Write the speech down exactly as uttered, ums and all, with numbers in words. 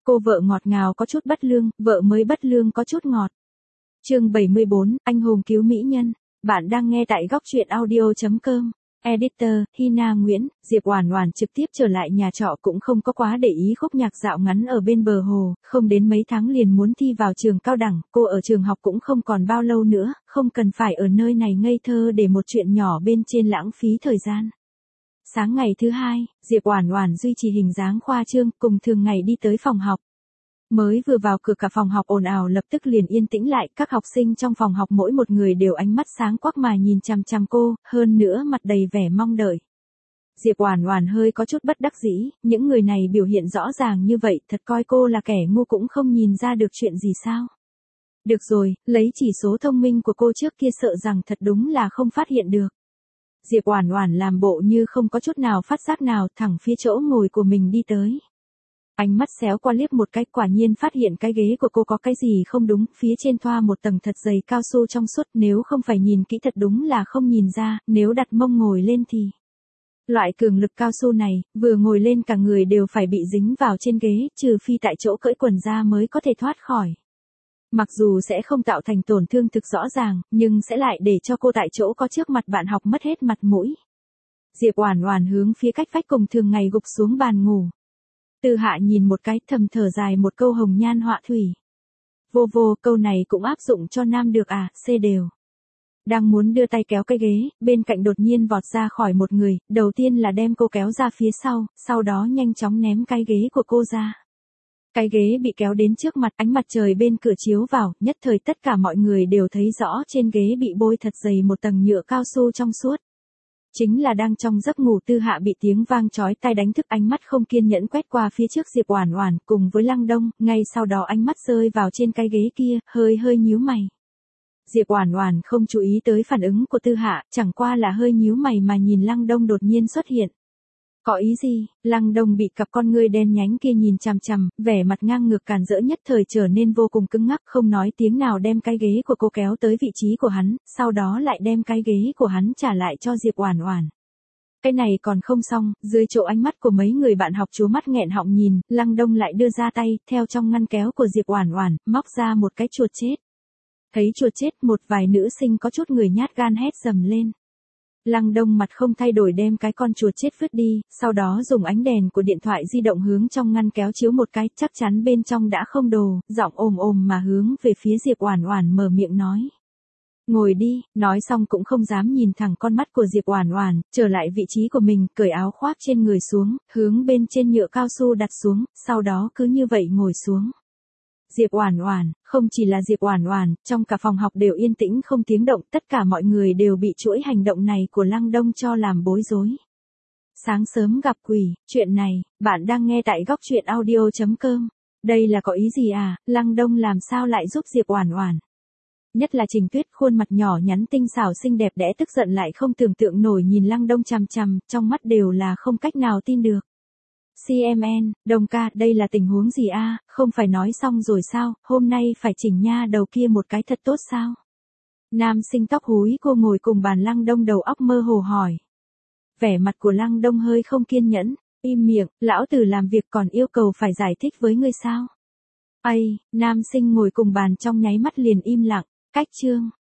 Cô vợ ngọt ngào có chút bất lương, vợ mới bất lương có chút ngọt. Chương bảy mươi bốn, anh hùng cứu mỹ nhân. Bạn đang nghe tại góc truyện audio chấm com. Editor, Hina Nguyễn. Diệp Oản Oản trực tiếp trở lại nhà trọ cũng không có quá để ý khúc nhạc dạo ngắn ở bên bờ hồ, không đến mấy tháng liền muốn thi vào trường cao đẳng, cô ở trường học cũng không còn bao lâu nữa, không cần phải ở nơi này ngây thơ để một chuyện nhỏ bên trên lãng phí thời gian. Sáng ngày thứ hai, Diệp Oản Oản duy trì hình dáng khoa trương, cùng thường ngày đi tới phòng học. Mới vừa vào cửa cả phòng học ồn ào lập tức liền yên tĩnh lại, các học sinh trong phòng học mỗi một người đều ánh mắt sáng quắc mà nhìn chằm chằm cô, hơn nữa mặt đầy vẻ mong đợi. Diệp Oản Oản hơi có chút bất đắc dĩ, những người này biểu hiện rõ ràng như vậy, thật coi cô là kẻ ngu cũng không nhìn ra được chuyện gì sao? Được rồi, lấy chỉ số thông minh của cô trước kia sợ rằng thật đúng là không phát hiện được. Diệp Oản Oản làm bộ như không có chút nào phát giác nào, thẳng phía chỗ ngồi của mình đi tới. Ánh mắt xéo qua liếc một cái, quả nhiên phát hiện cái ghế của cô có cái gì không đúng, phía trên thoa một tầng thật dày cao su trong suốt, nếu không phải nhìn kỹ thật đúng là không nhìn ra, nếu đặt mông ngồi lên thì. Loại cường lực cao su này, vừa ngồi lên cả người đều phải bị dính vào trên ghế, trừ phi tại chỗ cởi quần ra mới có thể thoát khỏi. Mặc dù sẽ không tạo thành tổn thương thực rõ ràng, nhưng sẽ lại để cho cô tại chỗ có trước mặt bạn học mất hết mặt mũi. Diệp Oản Oản hướng phía cách vách cùng thường ngày gục xuống bàn ngủ. Tư Hạ nhìn một cái, thầm thở dài một câu hồng nhan họa thủy. Vô vô, câu này cũng áp dụng cho nam được à, xê đều. Đang muốn đưa tay kéo cái ghế, bên cạnh đột nhiên vọt ra khỏi một người, đầu tiên là đem cô kéo ra phía sau, sau đó nhanh chóng ném cái ghế của cô ra. Cái ghế bị kéo đến trước mặt, ánh mặt trời bên cửa chiếu vào, nhất thời tất cả mọi người đều thấy rõ trên ghế bị bôi thật dày một tầng nhựa cao su trong suốt. Chính là đang trong giấc ngủ Tư Hạ bị tiếng vang chói tai đánh thức, ánh mắt không kiên nhẫn quét qua phía trước Diệp Oản Oản cùng với Lăng Đông, ngay sau đó ánh mắt rơi vào trên cái ghế kia, hơi hơi nhíu mày. Diệp Oản Oản không chú ý tới phản ứng của Tư Hạ, chẳng qua là hơi nhíu mày mà nhìn Lăng Đông đột nhiên xuất hiện. Có ý gì? Lăng Đông bị cặp con ngươi đen nhánh kia nhìn chằm chằm, vẻ mặt ngang ngược càn rỡ nhất thời trở nên vô cùng cứng ngắc, không nói tiếng nào đem cái ghế của cô kéo tới vị trí của hắn, sau đó lại đem cái ghế của hắn trả lại cho Diệp Oản Oản. Cái này còn không xong, dưới chỗ ánh mắt của mấy người bạn học trố mắt nghẹn họng nhìn, Lăng Đông lại đưa ra tay, theo trong ngăn kéo của Diệp Oản Oản, móc ra một cái chuột chết. Thấy chuột chết, một vài nữ sinh có chút người nhát gan hét dầm lên. Lăng Đông mặt không thay đổi đem cái con chuột chết vứt đi, sau đó dùng ánh đèn của điện thoại di động hướng trong ngăn kéo chiếu một cái, chắc chắn bên trong đã không đồ, giọng ồm ồm mà hướng về phía Diệp Oản Oản mở miệng nói. Ngồi đi, nói xong cũng không dám nhìn thẳng con mắt của Diệp Oản Oản, trở lại vị trí của mình, cởi áo khoác trên người xuống, hướng bên trên nhựa cao su đặt xuống, sau đó cứ như vậy ngồi xuống. Diệp Oản Oản, không chỉ là Diệp Oản Oản, trong cả phòng học đều yên tĩnh không tiếng động, tất cả mọi người đều bị chuỗi hành động này của Lăng Đông cho làm bối rối. Sáng sớm gặp quỷ, chuyện này, bạn đang nghe tại góc truyện audio chấm com. Đây là có ý gì à, Lăng Đông làm sao lại giúp Diệp Oản Oản? Nhất là Trình Tuyết, khuôn mặt nhỏ nhắn tinh xảo xinh đẹp đẽ tức giận lại không tưởng tượng nổi nhìn Lăng Đông chằm chằm, trong mắt đều là không cách nào tin được. xê em en, Đông ca, đây là tình huống gì a? Không phải nói xong rồi sao, hôm nay phải chỉnh nha đầu kia một cái thật tốt sao? Nam sinh tóc húi cô ngồi cùng bàn Lăng Đông đầu óc mơ hồ hỏi. Vẻ mặt của Lăng Đông hơi không kiên nhẫn, im miệng, lão tử làm việc còn yêu cầu phải giải thích với ngươi sao? Ây, nam sinh ngồi cùng bàn trong nháy mắt liền im lặng, cách chương,